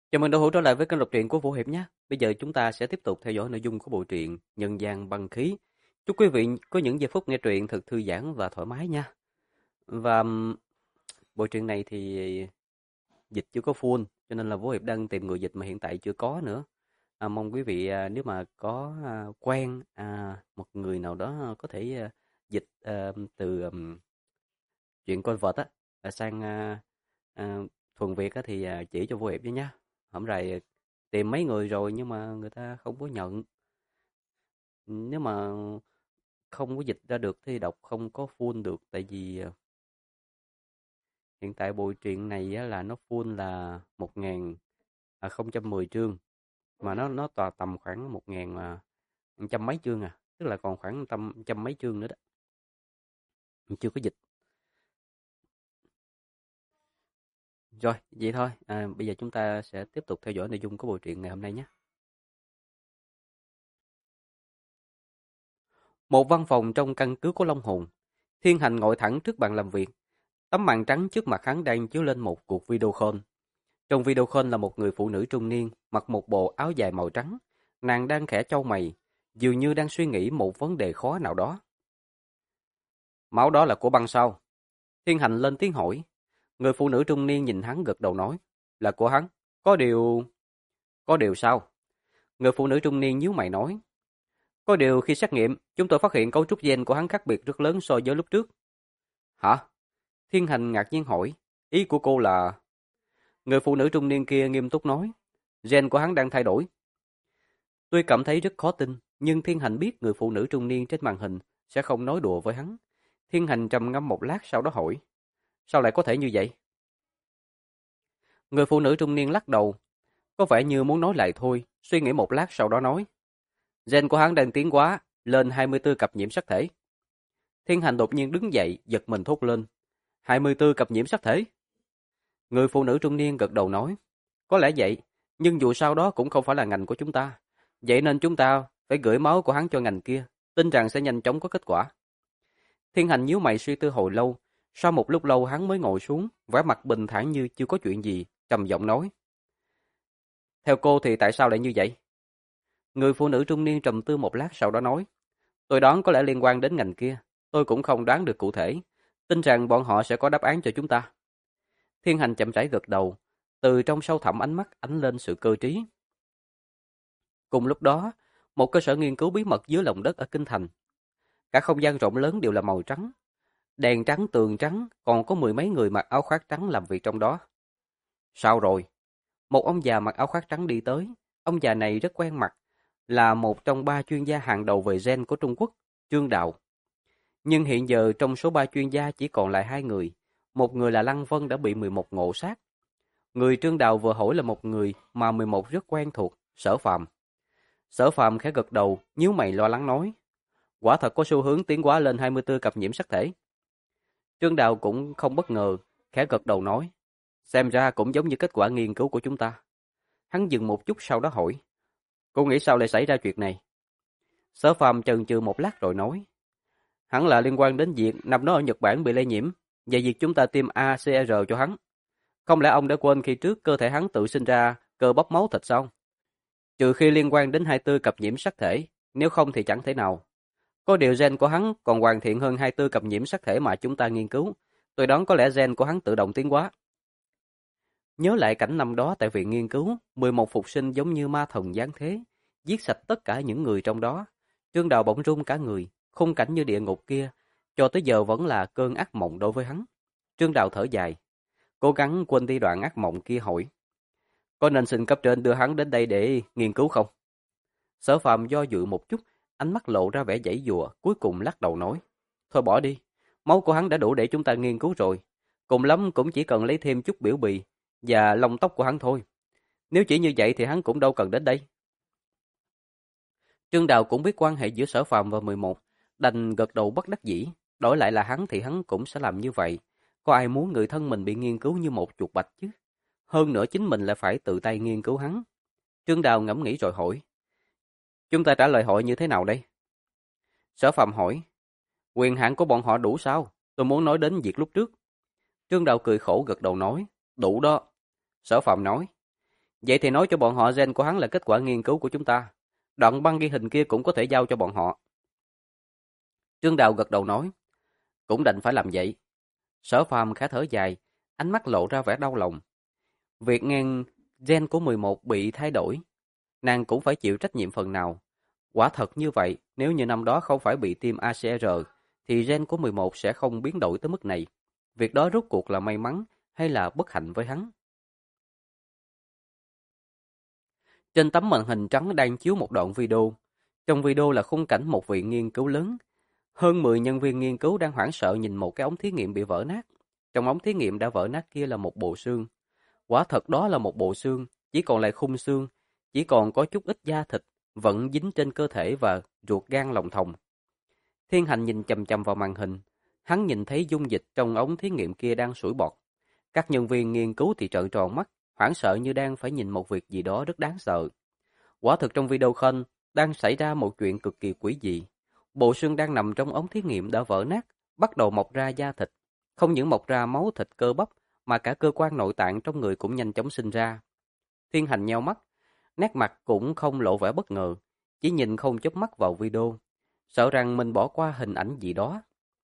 Chào mừng đã hữu trở lại với kênh đọc truyện của Vũ Hiệp nhé. Bây giờ chúng ta sẽ tiếp tục theo dõi nội dung của bộ truyện Nhân gian băng khí. Chúc quý vị có những giây phút nghe truyện thật thư giãn và thoải mái nha. Và bộ truyện này thì dịch chưa có full, cho nên là Vũ Hiệp đang tìm người dịch mà hiện tại chưa có nữa. Mong quý vị nếu mà có quen một người nào đó có thể dịch từ chuyện con vật sang thuần Việt thì chỉ cho Vũ Hiệp với nhé. Hổng rày tìm mấy người rồi nhưng mà người ta không có nhận. Nếu mà không có dịch ra được thì đọc không có full được, tại vì hiện tại bộ truyện này á, là nó full là 1010 chương, mà nó tầm khoảng 1000 trăm mấy chương tức là còn khoảng trăm mấy chương nữa đó. Chưa có dịch. Rồi, vậy thôi. Bây giờ chúng ta sẽ tiếp tục theo dõi nội dung của bộ truyện ngày hôm nay nhé. Một văn phòng trong căn cứ của Long Hồn. Thiên Hành ngồi thẳng trước bàn làm việc. Tấm màn trắng trước mặt hắn đang chiếu lên một cuộc video call. Trong video call là một người phụ nữ trung niên, mặc một bộ áo dài màu trắng. Nàng đang khẽ chau mày, dường như đang suy nghĩ một vấn đề khó nào đó. Máu đó là của băng sao? Thiên Hành lên tiếng hỏi. Người phụ nữ trung niên nhìn hắn gật đầu nói. Là của hắn. Có điều... Có điều sao? Người phụ nữ trung niên nhíu mày nói. Có điều khi xét nghiệm, chúng tôi phát hiện cấu trúc gen của hắn khác biệt rất lớn so với lúc trước. Hả? Thiên Hành ngạc nhiên hỏi. Ý của cô là... Người phụ nữ trung niên kia nghiêm túc nói. Gen của hắn đang thay đổi. Tôi cảm thấy rất khó tin, nhưng Thiên Hành biết người phụ nữ trung niên trên màn hình sẽ không nói đùa với hắn. Thiên Hành trầm ngâm một lát sau đó hỏi. Sao lại có thể như vậy? Người phụ nữ trung niên lắc đầu. Có vẻ như muốn nói lại thôi, suy nghĩ một lát sau đó nói. Gen của hắn đang tiến hóa, lên 24 cặp nhiễm sắc thể. Thiên Hành đột nhiên đứng dậy, giật mình thốt lên. 24 cặp nhiễm sắc thể? Người phụ nữ trung niên gật đầu nói. Có lẽ vậy, nhưng dù sao đó cũng không phải là ngành của chúng ta. Vậy nên chúng ta phải gửi máu của hắn cho ngành kia, tin rằng sẽ nhanh chóng có kết quả. Thiên Hành nhíu mày suy tư hồi lâu. Sau một lúc lâu hắn mới ngồi xuống, vẻ mặt bình thản như chưa có chuyện gì, trầm giọng nói. Theo cô thì tại sao lại như vậy? Người phụ nữ trung niên trầm tư một lát sau đó nói. Tôi đoán có lẽ liên quan đến ngành kia. Tôi cũng không đoán được cụ thể. Tin rằng bọn họ sẽ có đáp án cho chúng ta. Thiên Hành chậm rãi gật đầu. Từ trong sâu thẳm ánh mắt ánh lên sự cơ trí. Cùng lúc đó, một cơ sở nghiên cứu bí mật dưới lòng đất ở Kinh Thành. Cả không gian rộng lớn đều là màu trắng. Đèn trắng, tường trắng, còn có mười mấy người mặc áo khoác trắng làm việc trong đó. Sao rồi? Một ông già mặc áo khoác trắng đi tới. Ông già này rất quen mặt, là một trong ba chuyên gia hàng đầu về gen của Trung Quốc, Trương Đạo. Nhưng hiện giờ trong số ba chuyên gia chỉ còn lại hai người. Một người là Lăng Vân đã bị 11 ngộ sát. Người Trương Đạo vừa hỏi là một người mà 11 rất quen thuộc, Sở Phàm. Sở Phàm khẽ gật đầu, nhíu mày lo lắng nói. Quả thật có xu hướng tiến hóa lên 24 cặp nhiễm sắc thể. Trương Đạo cũng không bất ngờ, khẽ gật đầu nói. Xem ra cũng giống như kết quả nghiên cứu của chúng ta. Hắn dừng một chút sau đó hỏi. Cô nghĩ sao lại xảy ra chuyện này? Sở Phàm chần chừ một lát rồi nói. Hẳn là liên quan đến việc năm đó ở Nhật Bản bị lây nhiễm, và việc chúng ta tiêm ACR cho hắn. Không lẽ ông đã quên khi trước cơ thể hắn tự sinh ra cơ bắp máu thịt sao? Trừ khi liên quan đến 24 cặp nhiễm sắc thể, nếu không thì chẳng thể nào. Có điều gen của hắn còn hoàn thiện hơn 24 cặp nhiễm sắc thể mà chúng ta nghiên cứu. Tôi đoán có lẽ gen của hắn tự động tiến hóa. Nhớ lại cảnh năm đó tại viện nghiên cứu, 11 phục sinh giống như ma thần giáng thế, giết sạch tất cả những người trong đó. Trương Đào bỗng run cả người, khung cảnh như địa ngục kia, cho tới giờ vẫn là cơn ác mộng đối với hắn. Trương Đào thở dài, cố gắng quên đi đoạn ác mộng kia hỏi. Có nên xin cấp trên đưa hắn đến đây để nghiên cứu không? Sở Phàm do dự một chút, ánh mắt lộ ra vẻ giãy giụa, cuối cùng lắc đầu nói. Thôi bỏ đi, máu của hắn đã đủ để chúng ta nghiên cứu rồi. Cùng lắm cũng chỉ cần lấy thêm chút biểu bì và lông tóc của hắn thôi. Nếu chỉ như vậy thì hắn cũng đâu cần đến đây. Trương Đào cũng biết quan hệ giữa Sở Phàm và 11, đành gật đầu bất đắc dĩ, đổi lại là hắn thì hắn cũng sẽ làm như vậy. Có ai muốn người thân mình bị nghiên cứu như một chuột bạch chứ? Hơn nữa chính mình lại phải tự tay nghiên cứu hắn. Trương Đào ngẫm nghĩ rồi hỏi. Chúng ta trả lời hội như thế nào đây? Sở Phàm hỏi. Quyền hạn của bọn họ đủ sao? Tôi muốn nói đến việc lúc trước. Trương Đào cười khổ gật đầu nói. Đủ đó. Sở Phàm nói. Vậy thì nói cho bọn họ gen của hắn là kết quả nghiên cứu của chúng ta. Đoạn băng ghi hình kia cũng có thể giao cho bọn họ. Trương Đào gật đầu nói, cũng đành phải làm vậy. Sở Phàm khẽ thở dài, ánh mắt lộ ra vẻ đau lòng. Việc nghe gen của 11 bị thay đổi, nàng cũng phải chịu trách nhiệm phần nào. Quả thật như vậy, nếu như năm đó không phải bị tiêm ACR, thì gen của 11 sẽ không biến đổi tới mức này. Việc đó rốt cuộc là may mắn hay là bất hạnh với hắn? Trên tấm màn hình trắng đang chiếu một đoạn video. Trong video là khung cảnh một viện nghiên cứu lớn. Hơn 10 nhân viên nghiên cứu đang hoảng sợ nhìn một cái ống thí nghiệm bị vỡ nát. Trong ống thí nghiệm đã vỡ nát kia là một bộ xương. Quả thật đó là một bộ xương, chỉ còn lại khung xương, chỉ còn có chút ít da thịt, vẫn dính trên cơ thể và ruột gan lòng thòng. Thiên Hành nhìn chằm chằm vào màn hình, hắn nhìn thấy dung dịch trong ống thí nghiệm kia đang sủi bọt. Các nhân viên nghiên cứu thì trợn tròn mắt, hoảng sợ như đang phải nhìn một việc gì đó rất đáng sợ. Quả thực trong video khên đang xảy ra một chuyện cực kỳ quỷ dị. Bộ xương đang nằm trong ống thí nghiệm đã vỡ nát, bắt đầu mọc ra da thịt. Không những mọc ra máu thịt cơ bắp, mà cả cơ quan nội tạng trong người cũng nhanh chóng sinh ra. Thiên Hành nheo mắt, nét mặt cũng không lộ vẻ bất ngờ, chỉ nhìn không chớp mắt vào video, sợ rằng mình bỏ qua hình ảnh gì đó.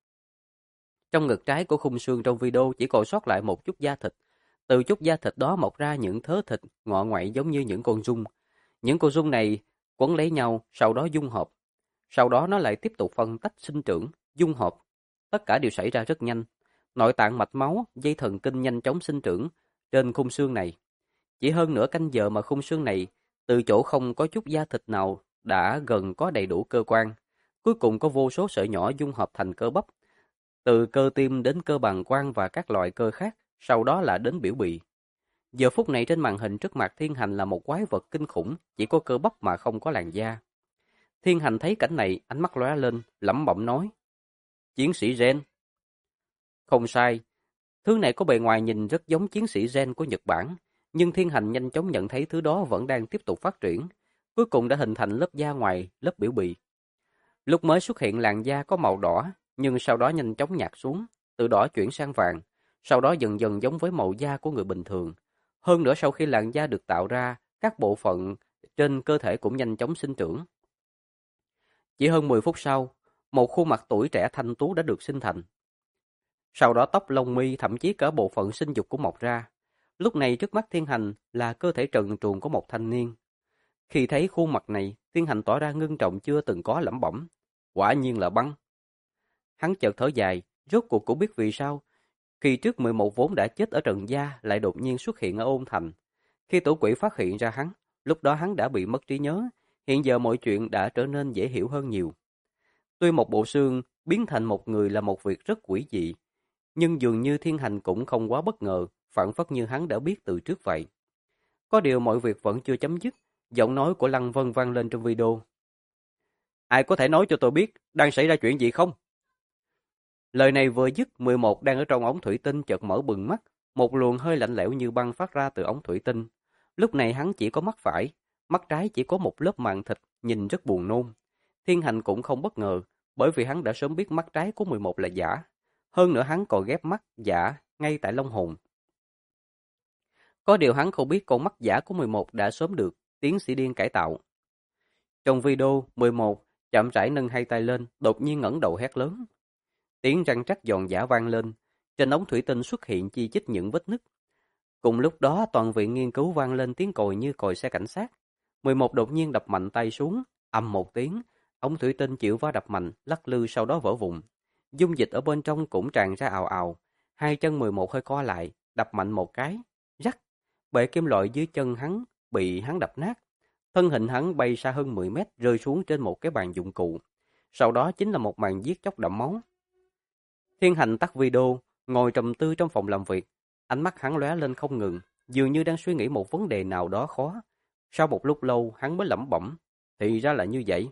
Trong ngực trái của khung xương trong video chỉ còn sót lại một chút da thịt. Từ chút da thịt đó mọc ra những thớ thịt ngọ ngoại giống như những con giun. Những con giun này quấn lấy nhau, sau đó dung hợp. Sau đó nó lại tiếp tục phân tách sinh trưởng, dung hợp. Tất cả đều xảy ra rất nhanh. Nội tạng mạch máu, dây thần kinh nhanh chóng sinh trưởng trên khung xương này. Chỉ hơn nửa canh giờ mà khung xương này, từ chỗ không có chút da thịt nào, đã gần có đầy đủ cơ quan. Cuối cùng có vô số sợi nhỏ dung hợp thành cơ bắp. Từ cơ tim đến cơ bàng quang và các loại cơ khác, sau đó là đến biểu bì. Giờ phút này trên màn hình trước mặt Thiên Hành là một quái vật kinh khủng, chỉ có cơ bắp mà không có làn da. Thiên Hành thấy cảnh này, ánh mắt lóe lên, lẩm bẩm nói. Chiến sĩ gen. Không sai, thứ này có bề ngoài nhìn rất giống chiến sĩ gen của Nhật Bản, nhưng Thiên Hành nhanh chóng nhận thấy thứ đó vẫn đang tiếp tục phát triển, cuối cùng đã hình thành lớp da ngoài, lớp biểu bì. Lúc mới xuất hiện làn da có màu đỏ, nhưng sau đó nhanh chóng nhạt xuống, từ đỏ chuyển sang vàng, sau đó dần dần giống với màu da của người bình thường. Hơn nữa sau khi làn da được tạo ra, các bộ phận trên cơ thể cũng nhanh chóng sinh trưởng. Chỉ hơn 10 phút sau, một khuôn mặt tuổi trẻ thanh tú đã được sinh thành. Sau đó tóc lông mi thậm chí cả bộ phận sinh dục cũng mọc ra. Lúc này trước mắt Thiên Hành là cơ thể trần truồng của một thanh niên. Khi thấy khuôn mặt này, Thiên Hành tỏ ra ngưng trọng chưa từng có, lẩm bẩm. Quả nhiên là băng. Hắn chợt thở dài, rốt cuộc cũng biết vì sao. Khi trước 11 vốn đã chết ở Trần Gia lại đột nhiên xuất hiện ở Ôn Thành. Khi tổ quỷ phát hiện ra hắn, lúc đó hắn đã bị mất trí nhớ. Hiện giờ mọi chuyện đã trở nên dễ hiểu hơn nhiều. Tuy một bộ xương biến thành một người là một việc rất quỷ dị, nhưng dường như Thiên Hành cũng không quá bất ngờ, phảng phất như hắn đã biết từ trước vậy. Có điều mọi việc vẫn chưa chấm dứt, giọng nói của Lăng Vân vang lên trong video. Ai có thể nói cho tôi biết đang xảy ra chuyện gì không? Lời này vừa dứt, 11 đang ở trong ống thủy tinh chợt mở bừng mắt, một luồng hơi lạnh lẽo như băng phát ra từ ống thủy tinh. Lúc này hắn chỉ có mắt phải, mắt trái chỉ có một lớp màng thịt, nhìn rất buồn nôn. Thiên Hành cũng không bất ngờ, bởi vì hắn đã sớm biết mắt trái của 11 là giả. Hơn nữa hắn còn ghép mắt giả ngay tại Long Hồn. Có điều hắn không biết con mắt giả của 11 đã sớm được tiến sĩ điên cải tạo. Trong video, 11 chậm rãi nâng hai tay lên, đột nhiên ngẩng đầu hét lớn. Tiếng răng rắc giòn giã vang lên, trên ống thủy tinh xuất hiện chi chít những vết nứt. Cùng lúc đó toàn viện nghiên cứu vang lên tiếng còi như còi xe cảnh sát. 11 đột nhiên đập mạnh tay xuống, ầm một tiếng, ống thủy tinh chịu va đập mạnh, lắc lư sau đó vỡ vụn. Dung dịch ở bên trong cũng tràn ra ào ào, hai chân 11 hơi co lại, đập mạnh một cái, rắc, bệ kim loại dưới chân hắn bị hắn đập nát. Thân hình hắn bay xa hơn 10 mét rơi xuống trên một cái bàn dụng cụ. Sau đó chính là một màn giết chóc đẫm máu. Thiên Hành tắt video, ngồi trầm tư trong phòng làm việc. Ánh mắt hắn lóe lên không ngừng, dường như đang suy nghĩ một vấn đề nào đó khó. Sau một lúc lâu, hắn mới lẩm bẩm, thì ra là như vậy.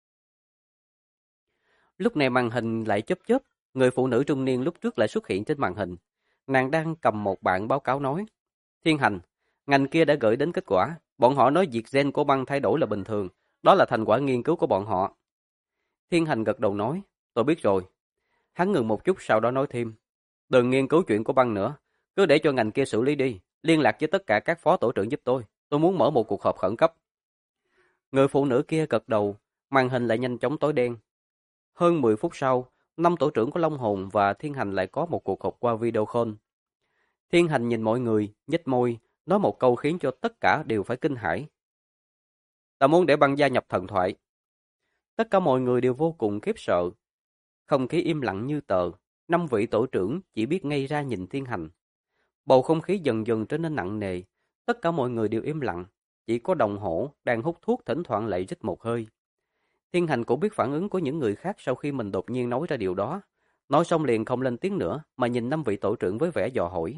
Lúc này màn hình lại chớp chớp, người phụ nữ trung niên lúc trước lại xuất hiện trên màn hình. Nàng đang cầm một bản báo cáo nói. Thiên Hành, ngành kia đã gửi đến kết quả. Bọn họ nói việc gen của băng thay đổi là bình thường. Đó là thành quả nghiên cứu của bọn họ. Thiên Hành gật đầu nói, tôi biết rồi. Hắn ngừng một chút sau đó nói thêm. Đừng nghiên cứu chuyện của băng nữa. Cứ để cho ngành kia xử lý đi. Liên lạc với tất cả các phó tổ trưởng giúp tôi. tôi muốn mở một cuộc họp khẩn cấp. Người phụ nữ kia gật đầu, màn hình lại nhanh chóng tối đen. Hơn 10 phút sau, 5 tổ trưởng của Long Hồn và Thiên Hành lại có một cuộc họp qua video call. Thiên Hành nhìn mọi người, nhếch môi, nói một câu khiến cho tất cả đều phải kinh hãi. Ta muốn để băng gia nhập thần thoại. Tất cả mọi người đều vô cùng khiếp sợ. Không khí im lặng như tờ, 5 vị tổ trưởng chỉ biết ngây ra nhìn Thiên Hành. Bầu không khí dần dần trở nên nặng nề, tất cả mọi người đều im lặng, chỉ có Đồng Hổ đang hút thuốc thỉnh thoảng lại rít một hơi. Thiên Hành cũng biết phản ứng của những người khác sau khi mình đột nhiên nói ra điều đó. Nói xong liền không lên tiếng nữa mà nhìn 5 vị tổ trưởng với vẻ dò hỏi.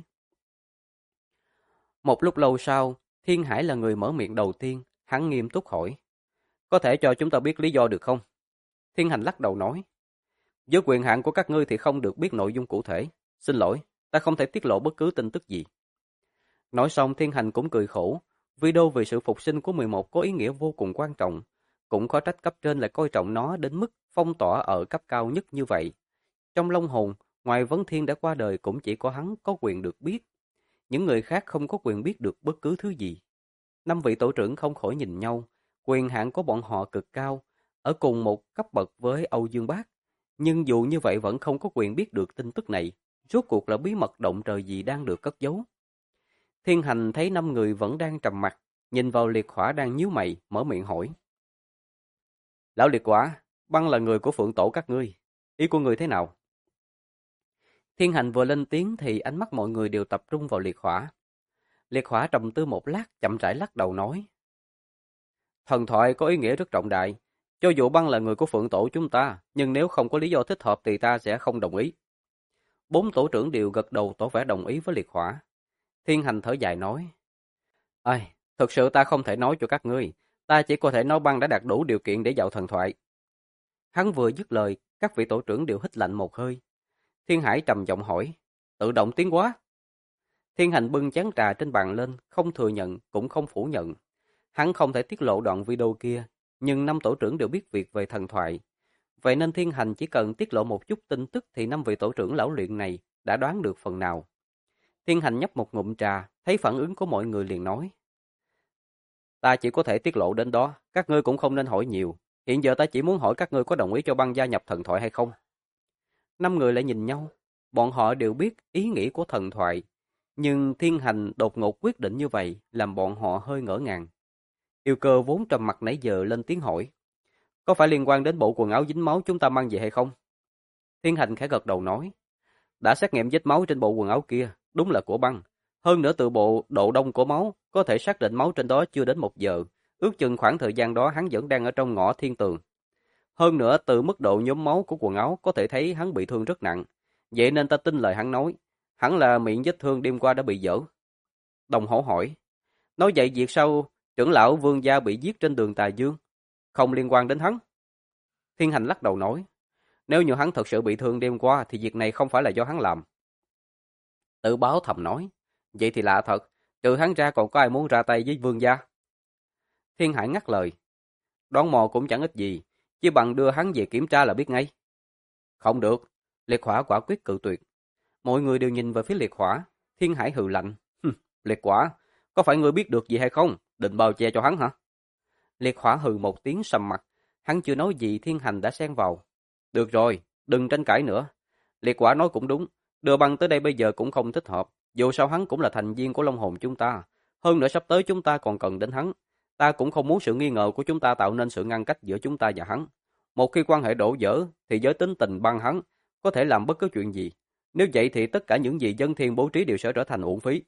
Một lúc lâu sau, Thiên Hải là người mở miệng đầu tiên, hắn nghiêm túc hỏi. Có thể cho chúng ta biết lý do được không? Thiên Hành lắc đầu nói. Với quyền hạn của các ngươi thì không được biết nội dung cụ thể. Xin lỗi, ta không thể tiết lộ bất cứ tin tức gì. Nói xong Thiên Hành cũng cười khổ. Video về sự phục sinh của 11 có ý nghĩa vô cùng quan trọng. Cũng có trách cấp trên lại coi trọng nó đến mức phong tỏa ở cấp cao nhất như vậy. Trong Long Hồn, ngoài Vấn Thiên đã qua đời cũng chỉ có hắn có quyền được biết. Những người khác không có quyền biết được bất cứ thứ gì. 5 vị tổ trưởng không khỏi nhìn nhau. Quyền hạn của bọn họ cực cao, ở cùng một cấp bậc với Âu Dương Bác. Nhưng dù như vậy vẫn không có quyền biết được tin tức này. Rốt cuộc là bí mật động trời gì đang được cất giấu. Thiên Hành thấy 5 người vẫn đang trầm mặc, nhìn vào Liệt Hỏa đang nhíu mày, mở miệng hỏi. Lão Liệt Hỏa, băng là người của Phượng Tổ các ngươi. Ý của ngươi thế nào? Thiên Hành vừa lên tiếng thì ánh mắt mọi người đều tập trung vào Liệt Hỏa. Liệt Hỏa trầm tư một lát, chậm rãi lắc đầu nói. Thần thoại có ý nghĩa rất trọng đại. Cho dù băng là người của Phượng Tổ chúng ta, nhưng nếu không có lý do thích hợp thì ta sẽ không đồng ý. 4 tổ trưởng đều gật đầu tỏ vẻ đồng ý với Liệt Hỏa. Thiên Hành thở dài nói. Ai, thực sự ta không thể nói cho các ngươi. Ta chỉ có thể nói băng đã đạt đủ điều kiện để vào thần thoại. Hắn vừa dứt lời, các vị tổ trưởng đều hít lạnh một hơi. Thiên Hải trầm giọng hỏi. Tự động tiến hóa. Thiên Hành bưng chén trà trên bàn lên, không thừa nhận, cũng không phủ nhận. Hắn không thể tiết lộ đoạn video kia, nhưng 5 tổ trưởng đều biết việc về thần thoại. Vậy nên Thiên Hành chỉ cần tiết lộ một chút tin tức thì 5 vị tổ trưởng lão luyện này đã đoán được phần nào. Thiên Hành nhấp một ngụm trà, thấy phản ứng của mọi người liền nói. Ta chỉ có thể tiết lộ đến đó, các ngươi cũng không nên hỏi nhiều. Hiện giờ ta chỉ muốn hỏi các ngươi có đồng ý cho băng gia nhập thần thoại hay không. 5 người lại nhìn nhau, bọn họ đều biết ý nghĩ của thần thoại. Nhưng Thiên Hành đột ngột quyết định như vậy làm bọn họ hơi ngỡ ngàng. Yêu Cơ vốn trầm mặt nãy giờ lên tiếng hỏi. Có phải liên quan đến bộ quần áo dính máu chúng ta mang về hay không? Thiên Hành khẽ gật đầu nói. Đã xét nghiệm vết máu trên bộ quần áo kia, đúng là của băng. Hơn nữa từ bộ độ đông của máu, có thể xác định máu trên đó chưa đến 1 giờ. Ước chừng khoảng thời gian đó hắn vẫn đang ở trong ngõ thiên tường. Hơn nữa từ mức độ nhóm máu của quần áo có thể thấy hắn bị thương rất nặng. Vậy nên ta tin lời hắn nói. Hẳn là miệng vết thương đêm qua đã bị dở. Đồng Hổ hỏi. Nói vậy việc sau trưởng lão Vương gia bị giết trên đường Tà Dương không liên quan đến hắn. Thiên Hành lắc đầu nói. Nếu như hắn thật sự bị thương đêm qua thì việc này không phải là do hắn làm. Tự báo thầm nói. Vậy thì lạ thật. Trừ hắn ra còn có ai muốn ra tay với Vương gia? Thiên Hải ngắt lời. Đoán mò cũng chẳng ích gì. Chỉ bằng đưa hắn về kiểm tra là biết ngay. Không được. Liệt Hỏa quả quyết cự tuyệt. Mọi người đều nhìn về phía Liệt Hỏa. Thiên Hải hừ lạnh. Liệt Hỏa, có phải ngươi biết được gì hay không? Định bao che cho hắn hả? Liệt Hỏa hừ một tiếng sầm mặt. Hắn chưa nói gì Thiên Hành đã xen vào. Được rồi, đừng tranh cãi nữa. Liệt Hỏa nói cũng đúng. Đưa băng tới đây bây giờ cũng không thích hợp. Dù sao hắn cũng là thành viên của Long Hồn chúng ta. Hơn nữa sắp tới chúng ta còn cần đến hắn. Ta cũng không muốn sự nghi ngờ của chúng ta tạo nên sự ngăn cách giữa chúng ta và hắn. Một khi quan hệ đổ vỡ, thì với tính tình băng hắn, có thể làm bất cứ chuyện gì. Nếu vậy thì tất cả những gì dân thiên bố trí đều sẽ trở thành uổng phí.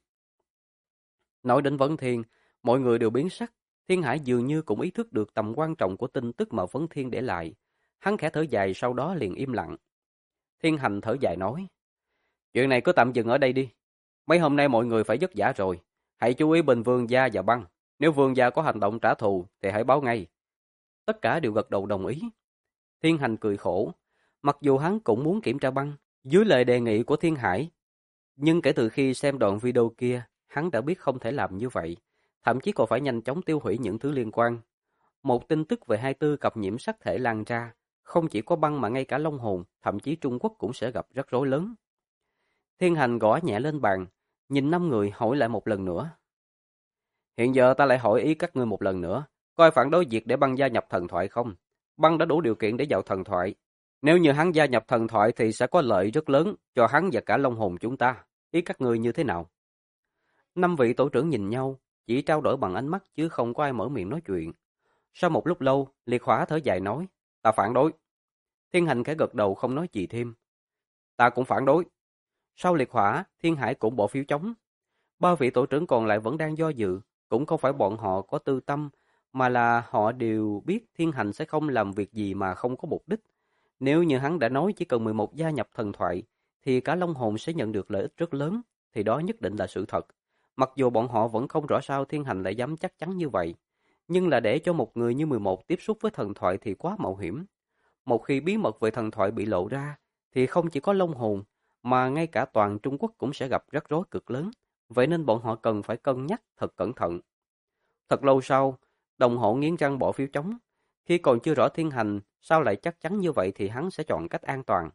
Nói đến Vấn Thiên, mọi người đều biến sắc. Thiên Hải dường như cũng ý thức được tầm quan trọng của tin tức mà Vấn Thiên để lại. Hắn khẽ thở dài sau đó liền im lặng. Thiên Hành thở dài nói. Chuyện này cứ tạm dừng ở đây đi. Mấy hôm nay mọi người phải vất vả rồi. Hãy chú ý bên Vương gia và băng. Nếu Vương gia có hành động trả thù thì hãy báo ngay. Tất cả đều gật đầu đồng ý. Thiên Hành cười khổ. Mặc dù hắn cũng muốn kiểm tra băng dưới lời đề nghị của Thiên Hải. Nhưng kể từ khi xem đoạn video kia, hắn đã biết không thể làm như vậy. Thậm chí còn phải nhanh chóng tiêu hủy những thứ liên quan. Một tin tức về 24 cặp nhiễm sắc thể lan ra. Không chỉ có băng mà ngay cả Long Hồn, thậm chí Trung Quốc cũng sẽ gặp rắc rối lớn. Thiên Hành gõ nhẹ lên bàn, nhìn 5 người hỏi lại một lần nữa. Hiện giờ ta lại hỏi ý các ngươi một lần nữa, có ai phản đối việc để băng gia nhập thần thoại không? Băng đã đủ điều kiện để vào thần thoại. Nếu như hắn gia nhập thần thoại thì sẽ có lợi rất lớn cho hắn và cả Long hồn chúng ta. Ý các ngươi như thế nào? Năm vị tổ trưởng nhìn nhau, chỉ trao đổi bằng ánh mắt chứ không có ai mở miệng nói chuyện. Sau một lúc lâu, Liệt Hỏa thở dài nói, ta phản đối. Thiên Hành khẽ gật đầu không nói gì thêm. Ta cũng phản đối. Sau Liệt Hỏa, Thiên Hải cũng bỏ phiếu chống. Ba vị tổ trưởng còn lại vẫn đang do dự, cũng không phải bọn họ có tư tâm, mà là họ đều biết Thiên Hành sẽ không làm việc gì mà không có mục đích. Nếu như hắn đã nói chỉ cần 11 gia nhập thần thoại, thì cả Long hồn sẽ nhận được lợi ích rất lớn, thì đó nhất định là sự thật. Mặc dù bọn họ vẫn không rõ sao Thiên Hành lại dám chắc chắn như vậy, nhưng là để cho một người như 11 tiếp xúc với thần thoại thì quá mạo hiểm. Một khi bí mật về thần thoại bị lộ ra, thì không chỉ có Long hồn, mà ngay cả toàn Trung Quốc cũng sẽ gặp rắc rối cực lớn. Vậy nên bọn họ cần phải cân nhắc thật cẩn thận. Thật lâu sau, đồng hộ nghiến răng bỏ phiếu chống. Khi còn chưa rõ Thiên Hành sao lại chắc chắn như vậy thì hắn sẽ chọn cách an toàn.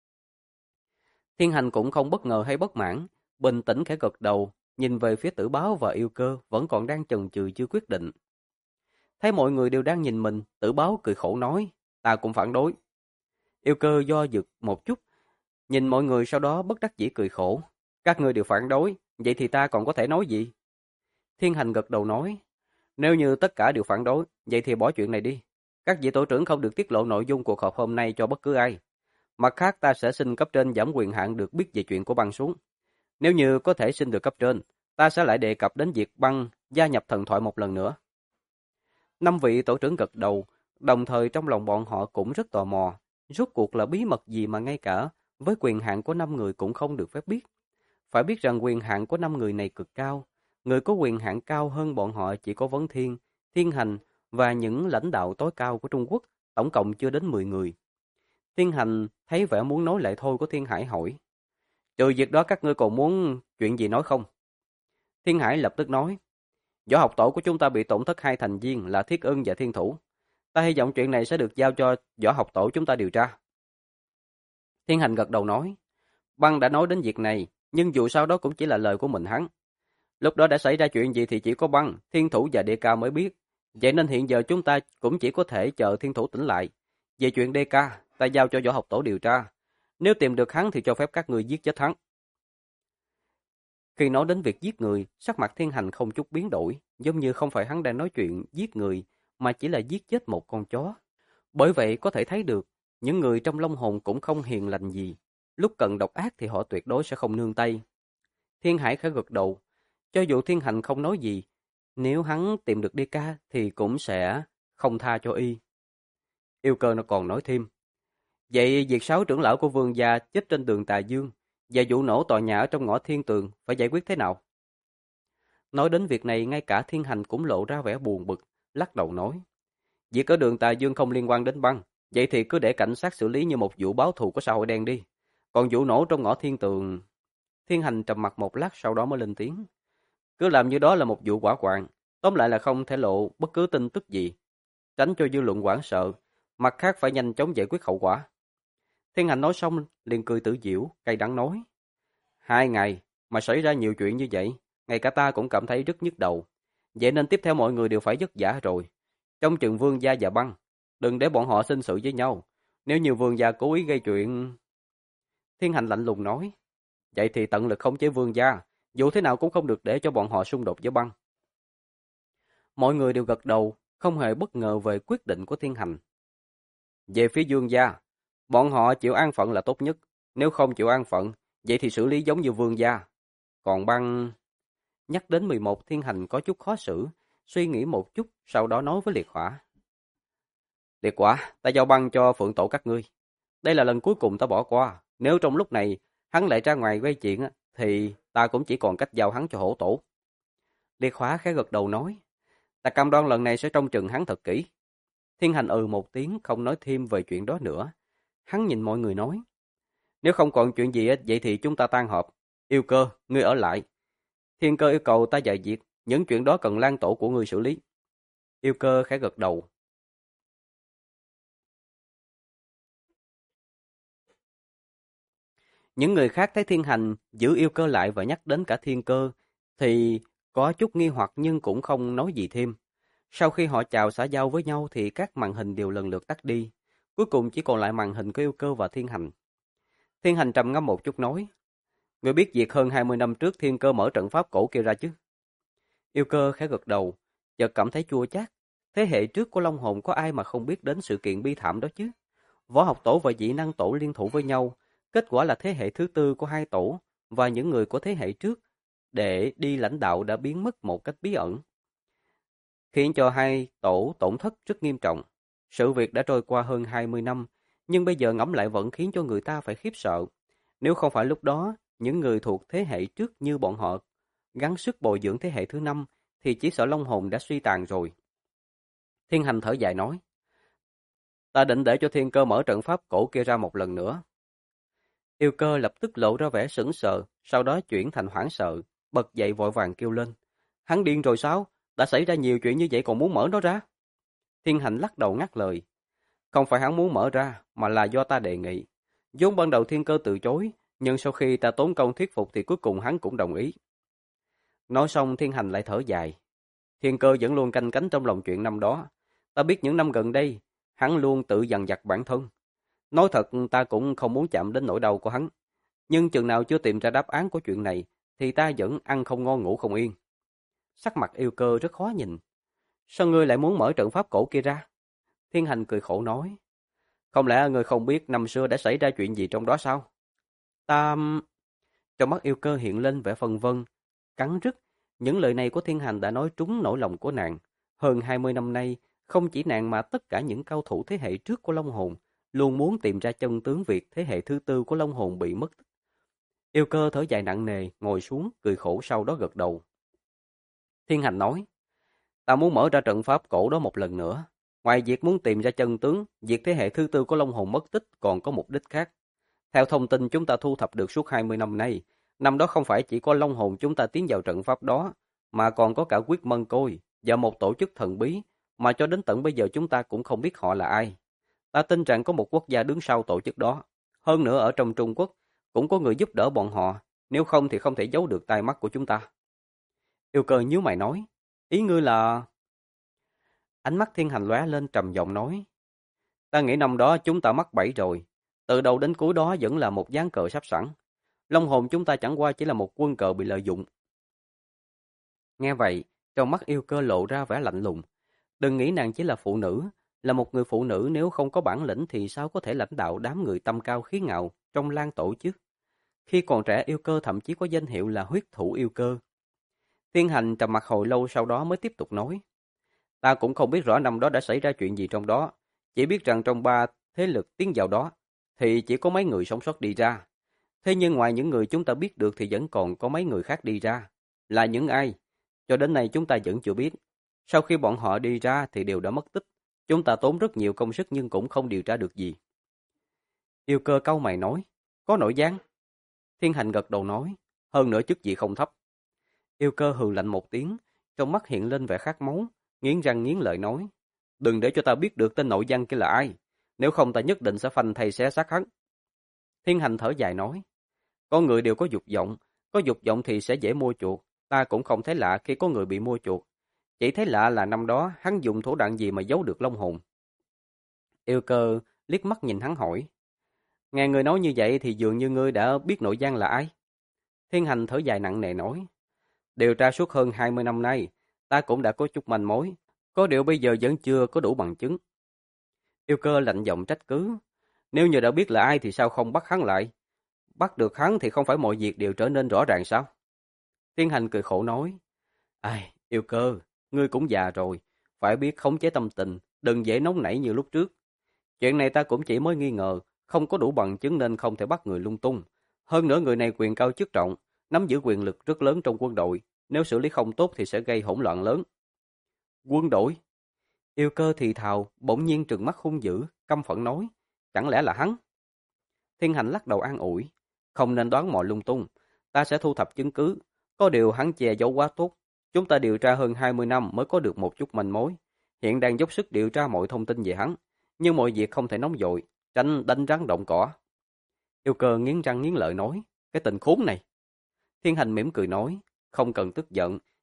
Thiên Hành cũng không bất ngờ hay bất mãn, bình tĩnh khẽ gật đầu, nhìn về phía Tử Báo và Yêu Cơ vẫn còn đang chần chừ chưa quyết định. Thấy mọi người đều đang nhìn mình, Tử Báo cười khổ nói, ta cũng phản đối. Yêu Cơ do dự một chút, nhìn mọi người sau đó bất đắc dĩ cười khổ. Các ngươi đều phản đối, vậy thì ta còn có thể nói gì? Thiên Hành gật đầu nói, nếu như tất cả đều phản đối, vậy thì bỏ chuyện này đi. Các vị tổ trưởng không được tiết lộ nội dung cuộc họp hôm nay cho bất cứ ai. Mặt khác ta sẽ xin cấp trên giảm quyền hạn được biết về chuyện của băng xuống. Nếu như có thể xin được cấp trên, ta sẽ lại đề cập đến việc băng gia nhập thần thoại một lần nữa. Năm vị tổ trưởng gật đầu, đồng thời trong lòng bọn họ cũng rất tò mò. Rốt cuộc là bí mật gì mà ngay cả với quyền hạn của 5 người cũng không được phép biết. Phải biết rằng quyền hạn của 5 người này cực cao. Người có quyền hạn cao hơn bọn họ chỉ có Vấn Thiên, Thiên Hành và những lãnh đạo tối cao của Trung Quốc, tổng cộng chưa đến 10 người. Thiên Hành thấy vẻ muốn nói lại thôi của Thiên Hải hỏi. Trừ việc đó các ngươi còn muốn chuyện gì nói không? Thiên Hải lập tức nói. Võ học tổ của chúng ta bị tổn thất 2 thành viên là Thiết Ưng và Thiên Thủ. Ta hy vọng chuyện này sẽ được giao cho võ học tổ chúng ta điều tra. Thiên Hành gật đầu nói. Băng đã nói đến việc này, nhưng dù sao đó cũng chỉ là lời của mình hắn. Lúc đó đã xảy ra chuyện gì thì chỉ có Băng, Thiên Thủ và DK mới biết. Vậy nên hiện giờ chúng ta cũng chỉ có thể chờ Thiên Thủ tỉnh lại. Về chuyện DK, ta giao cho võ học tổ điều tra. Nếu tìm được hắn thì cho phép các người giết chết hắn. Khi nói đến việc giết người, sắc mặt Thiên Hành không chút biến đổi, giống như không phải hắn đang nói chuyện giết người, mà chỉ là giết chết một con chó. Bởi vậy có thể thấy được, những người trong Long hồn cũng không hiền lành gì. Lúc cần độc ác thì họ tuyệt đối sẽ không nương tay. Thiên Hải khẽ gật đầu, cho dù Thiên Hành không nói gì, nếu hắn tìm được DK thì cũng sẽ không tha cho y. Yêu Cơ nó còn nói thêm, vậy việc 6 trưởng lão của Vương gia chết trên đường Tà Dương và vụ nổ tòa nhà ở trong ngõ Thiên Tường phải giải quyết thế nào? Nói đến việc này ngay cả Thiên Hành cũng lộ ra vẻ buồn bực, lắc đầu nói, việc ở đường Tà Dương không liên quan đến băng, vậy thì cứ để cảnh sát xử lý như một vụ báo thù của xã hội đen đi. Còn vụ nổ trong ngõ Thiên Tường... Thiên Hành trầm mặt một lát sau đó mới lên tiếng. Cứ làm như đó là một vụ quả quạng, tóm lại là không thể lộ bất cứ tin tức gì, tránh cho dư luận hoảng sợ, mặt khác phải nhanh chóng giải quyết hậu quả. Thiên Hành nói xong liền cười tự giễu, cay đắng nói. 2 ngày mà xảy ra nhiều chuyện như vậy, ngay cả ta cũng cảm thấy rất nhức đầu. Vậy nên tiếp theo mọi người đều phải vất vả rồi. Trong chừng Vương gia và băng, đừng để bọn họ sinh sự với nhau. Nếu như Vương gia cố ý gây chuyện... Thiên Hành lạnh lùng nói. Vậy thì tận lực khống chế Vương gia, dù thế nào cũng không được để cho bọn họ xung đột với băng. Mọi người đều gật đầu, không hề bất ngờ về quyết định của Thiên Hành. Về phía Vương gia, bọn họ chịu an phận là tốt nhất. Nếu không chịu an phận, vậy thì xử lý giống như Vương gia. Còn băng... Nhắc đến 11 Thiên Hành có chút khó xử, suy nghĩ một chút, sau đó nói với Liệt Hỏa. Liệt Hỏa, ta giao băng cho Phượng Tổ các ngươi. Đây là lần cuối cùng ta bỏ qua. Nếu trong lúc này hắn lại ra ngoài gây chuyện, thì ta cũng chỉ còn cách giao hắn cho Hổ Tổ. Liệt Hỏa khẽ gật đầu nói. Ta cam đoan lần này sẽ trông chừng hắn thật kỹ. Thiên Hành một tiếng không nói thêm về chuyện đó nữa. Hắn nhìn mọi người nói. Nếu không còn chuyện gì vậy thì chúng ta tan họp. Yêu Cơ, ngươi ở lại. Thiên Cơ yêu cầu ta dạy việc. Những chuyện đó cần Lan Tổ của ngươi xử lý. Yêu Cơ khẽ gật đầu. Những người khác thấy Thiên Hành giữ Yêu Cơ lại và nhắc đến cả Thiên Cơ thì có chút nghi hoặc nhưng cũng không nói gì thêm. Sau khi họ chào xã giao với nhau thì các màn hình đều lần lượt tắt đi. Cuối cùng chỉ còn lại màn hình của Yêu Cơ và Thiên Hành. Thiên Hành trầm ngâm một chút nói, người biết việc hơn 20 năm trước Thiên Cơ mở trận pháp cổ kia ra chứ? Yêu Cơ khẽ gật đầu, chợt cảm thấy chua chát. Thế hệ trước của Long Hồn có ai mà không biết đến sự kiện bi thảm đó chứ? Võ học tổ và dị năng tổ liên thủ với nhau, kết quả là thế hệ thứ tư của hai tổ và những người của thế hệ trước để đi lãnh đạo đã biến mất một cách bí ẩn, khiến cho hai tổ tổn thất rất nghiêm trọng. Sự việc đã trôi qua hơn 20 năm, nhưng bây giờ ngẫm lại vẫn khiến cho người ta phải khiếp sợ. Nếu không phải lúc đó, những người thuộc thế hệ trước như bọn họ gắng sức bồi dưỡng thế hệ thứ năm, thì chỉ sợ Long Hồn đã suy tàn rồi. Thiên Hành thở dài nói, ta định để cho Thiên Cơ mở trận pháp cổ kia ra một lần nữa. Yêu Cơ lập tức lộ ra vẻ sững sờ, sau đó chuyển thành hoảng sợ, bật dậy vội vàng kêu lên. Hắn điên rồi sao? Đã xảy ra nhiều chuyện như vậy còn muốn mở nó ra? Thiên Hành lắc đầu ngắt lời. Không phải hắn muốn mở ra, mà là do ta đề nghị. Vốn ban đầu Thiên Cơ từ chối, nhưng sau khi ta tốn công thuyết phục thì cuối cùng hắn cũng đồng ý. Nói xong Thiên Hành lại thở dài. Thiên Cơ vẫn luôn canh cánh trong lòng chuyện năm đó. Ta biết những năm gần đây, hắn luôn tự dằn vặt bản thân. Nói thật ta cũng không muốn chạm đến nỗi đau của hắn. Nhưng chừng nào chưa tìm ra đáp án của chuyện này, thì ta vẫn ăn không ngon ngủ không yên. Sắc mặt Yêu Cơ rất khó nhìn. Sao ngươi lại muốn mở trận pháp cổ kia ra? Thiên Hành cười khổ nói. Không lẽ ngươi không biết năm xưa đã xảy ra chuyện gì trong đó sao? Ta... Trong mắt Yêu Cơ hiện lên vẻ phân vân, cắn rứt. Những lời này của Thiên Hành đã nói trúng nỗi lòng của nàng. Hơn 20 năm nay, không chỉ nàng mà tất cả những cao thủ thế hệ trước của Long Hồn luôn muốn tìm ra chân tướng việc thế hệ thứ tư của Long Hồn bị mất tích. Yêu Cơ thở dài nặng nề, ngồi xuống, cười khổ sau đó gật đầu. Thiên Hành nói, ta muốn mở ra trận pháp cổ đó một lần nữa. Ngoài việc muốn tìm ra chân tướng, việc thế hệ thứ tư của Long Hồn mất tích còn có mục đích khác. Theo thông tin chúng ta thu thập được suốt 20 năm nay, năm đó không phải chỉ có Long Hồn chúng ta tiến vào trận pháp đó, mà còn có cả Quyết Mân Côi và một tổ chức thần bí, mà cho đến tận bây giờ chúng ta cũng không biết họ là ai. Ta tin rằng có một quốc gia đứng sau tổ chức đó. Hơn nữa ở trong Trung Quốc, cũng có người giúp đỡ bọn họ, nếu không thì không thể giấu được tai mắt của chúng ta. Yêu Cơ nhíu mày nói, ý ngươi là... Ánh mắt Thiên Hành lóe lên trầm giọng nói, ta nghĩ năm đó chúng ta mắc bẫy rồi, từ đầu đến cuối đó vẫn là một ván cờ sắp sẵn. Long Hồn chúng ta chẳng qua chỉ là một quân cờ bị lợi dụng. Nghe vậy, trong mắt Yêu Cơ lộ ra vẻ lạnh lùng. Đừng nghĩ nàng chỉ là phụ nữ, là một người phụ nữ nếu không có bản lĩnh thì sao có thể lãnh đạo đám người tâm cao khí ngạo trong Lan tổ chứ? Khi còn trẻ Yêu Cơ thậm chí có danh hiệu là huyết thủ Yêu Cơ. Thiên Hành trầm mặc hồi lâu sau đó mới tiếp tục nói. Ta cũng không biết rõ năm đó đã xảy ra chuyện gì trong đó, chỉ biết rằng trong 3 thế lực tiến vào đó, thì chỉ có mấy người sống sót đi ra. Thế nhưng ngoài những người chúng ta biết được thì vẫn còn có mấy người khác đi ra. Là những ai? Cho đến nay chúng ta vẫn chưa biết. Sau khi bọn họ đi ra thì đều đã mất tích. Chúng ta tốn rất nhiều công sức nhưng cũng không điều tra được gì. Yêu Cơ cau mày nói, có nội gián. Thiên Hành gật đầu nói, hơn nữa chức vị không thấp. Yêu Cơ hừ lạnh một tiếng, trong mắt hiện lên vẻ khát máu, nghiến răng nghiến lợi nói, đừng để cho ta biết được tên nội gián kia là ai, nếu không ta nhất định sẽ phanh thây xé xác hắn. Thiên Hành thở dài nói, con người đều có dục vọng thì sẽ dễ mua chuộc, ta cũng không thấy lạ khi có người bị mua chuộc. Chỉ thấy lạ là năm đó hắn dùng thủ đoạn gì mà giấu được Long Hồn. Yêu Cơ liếc mắt nhìn hắn hỏi, nghe người nói như vậy thì dường như ngươi đã biết nội gián là ai. Thiên Hành thở dài nặng nề nói, điều tra suốt hơn 20 năm nay, ta cũng đã có chút manh mối, có điều bây giờ vẫn chưa có đủ bằng chứng. Yêu Cơ lạnh giọng trách cứ, nếu như đã biết là ai thì sao không bắt hắn lại? Bắt được hắn thì không phải mọi việc đều trở nên rõ ràng sao? Thiên Hành cười khổ nói, ai, Yêu Cơ, ngươi cũng già rồi, phải biết khống chế tâm tình, đừng dễ nóng nảy như lúc trước. Chuyện này ta cũng chỉ mới nghi ngờ, không có đủ bằng chứng nên không thể bắt người lung tung. Hơn nữa người này quyền cao chức trọng, nắm giữ quyền lực rất lớn trong quân đội, nếu xử lý không tốt thì sẽ gây hỗn loạn lớn. Quân đội? Yêu Cơ thì thào, bỗng nhiên trừng mắt hung dữ, căm phẫn nói, chẳng lẽ là hắn? Thiên Hành lắc đầu an ủi, không nên đoán mò lung tung, ta sẽ thu thập chứng cứ, có điều hắn che giấu quá tốt, chúng ta điều tra hơn 20 năm mới có được một chút manh mối, hiện đang dốc sức điều tra mọi thông tin về hắn, nhưng mọi việc không thể nóng vội, tránh đánh rắn động cỏ. Yêu Cơ nghiến răng nghiến lợi nói, cái tình khốn này. Thiên Hành mỉm cười nói, không cần tức giận,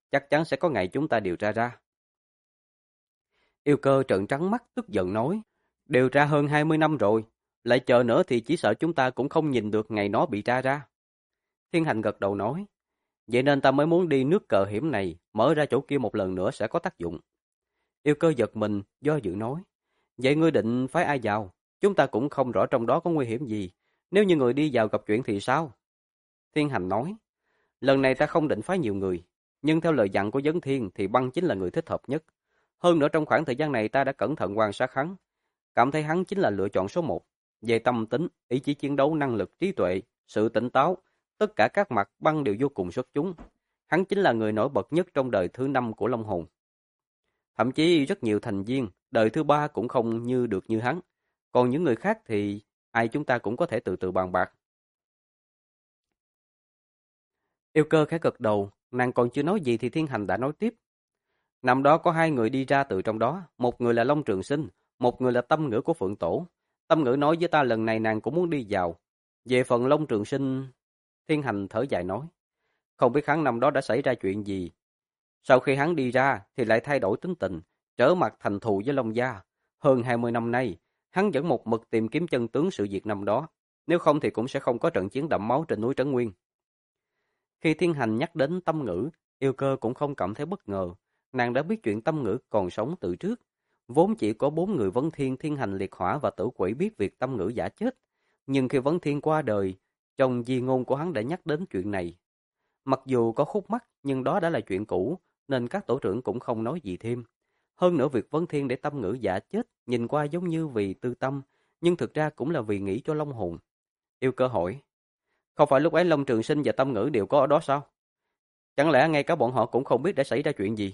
chắc chắn sẽ có ngày chúng ta điều tra ra. Yêu Cơ trợn trắng mắt tức giận nói, điều tra hơn 20 năm rồi, lại chờ nữa thì chỉ sợ chúng ta cũng không nhìn được ngày nó bị tra ra. Thiên Hành gật đầu nói, vậy nên ta mới muốn đi nước cờ hiểm này, mở ra chỗ kia một lần nữa sẽ có tác dụng. Yêu Cơ giật mình, do dự nói, vậy ngươi định phái ai vào? Chúng ta cũng không rõ trong đó có nguy hiểm gì. Nếu như người đi vào gặp chuyện thì sao? Thiên Hành nói, lần này ta không định phái nhiều người, nhưng theo lời dặn của Vấn Thiên thì Băng chính là người thích hợp nhất. Hơn nữa trong khoảng thời gian này ta đã cẩn thận quan sát hắn, cảm thấy hắn chính là lựa chọn số một. Về tâm tính, ý chí chiến đấu, năng lực, trí tuệ, sự tỉnh táo, tất cả các mặt Băng đều vô cùng xuất chúng. Hắn chính là người nổi bật nhất trong đời thứ 5 của Long Hồn. Thậm chí rất nhiều thành viên, đời thứ 3 cũng không được như hắn. Còn những người khác thì ai chúng ta cũng có thể từ từ bàn bạc. Yêu Cơ khẽ gật đầu, nàng còn chưa nói gì thì Thiên Hành đã nói tiếp. Năm đó có 2 người đi ra từ trong đó, một người là Long Trường Sinh, một người là Tâm Ngữ của Phượng Tổ. Tâm Ngữ nói với ta lần này nàng cũng muốn đi vào. Về phần Long Trường Sinh, Thiên Hành thở dài nói, không biết hắn năm đó đã xảy ra chuyện gì. Sau khi hắn đi ra thì lại thay đổi tính tình, trở mặt thành thù với Long Gia. Hơn 20 năm nay, hắn vẫn một mực tìm kiếm chân tướng sự việc năm đó, nếu không thì cũng sẽ không có trận chiến đẫm máu trên núi Trấn Nguyên. Khi Thiên Hành nhắc đến Tâm Ngữ, Yêu Cơ cũng không cảm thấy bất ngờ, nàng đã biết chuyện Tâm Ngữ còn sống từ trước. Vốn chỉ có 4 người Vấn Thiên, Thiên Hành, Liệt Hỏa và Tử Quỷ biết việc Tâm Ngữ giả chết, nhưng khi Vấn Thiên qua đời, trong di ngôn của hắn đã nhắc đến chuyện này. Mặc dù có khúc mắc, nhưng đó đã là chuyện cũ, nên các tổ trưởng cũng không nói gì thêm. Hơn nữa việc Vấn Thiên để Tâm Ngữ giả chết, nhìn qua giống như vì tư tâm, nhưng thực ra cũng là vì nghĩ cho Long Hồn. Yêu Cơ hỏi, không phải lúc ấy Long Trường Sinh và Tâm Ngữ đều có ở đó sao? Chẳng lẽ ngay cả bọn họ cũng không biết đã xảy ra chuyện gì?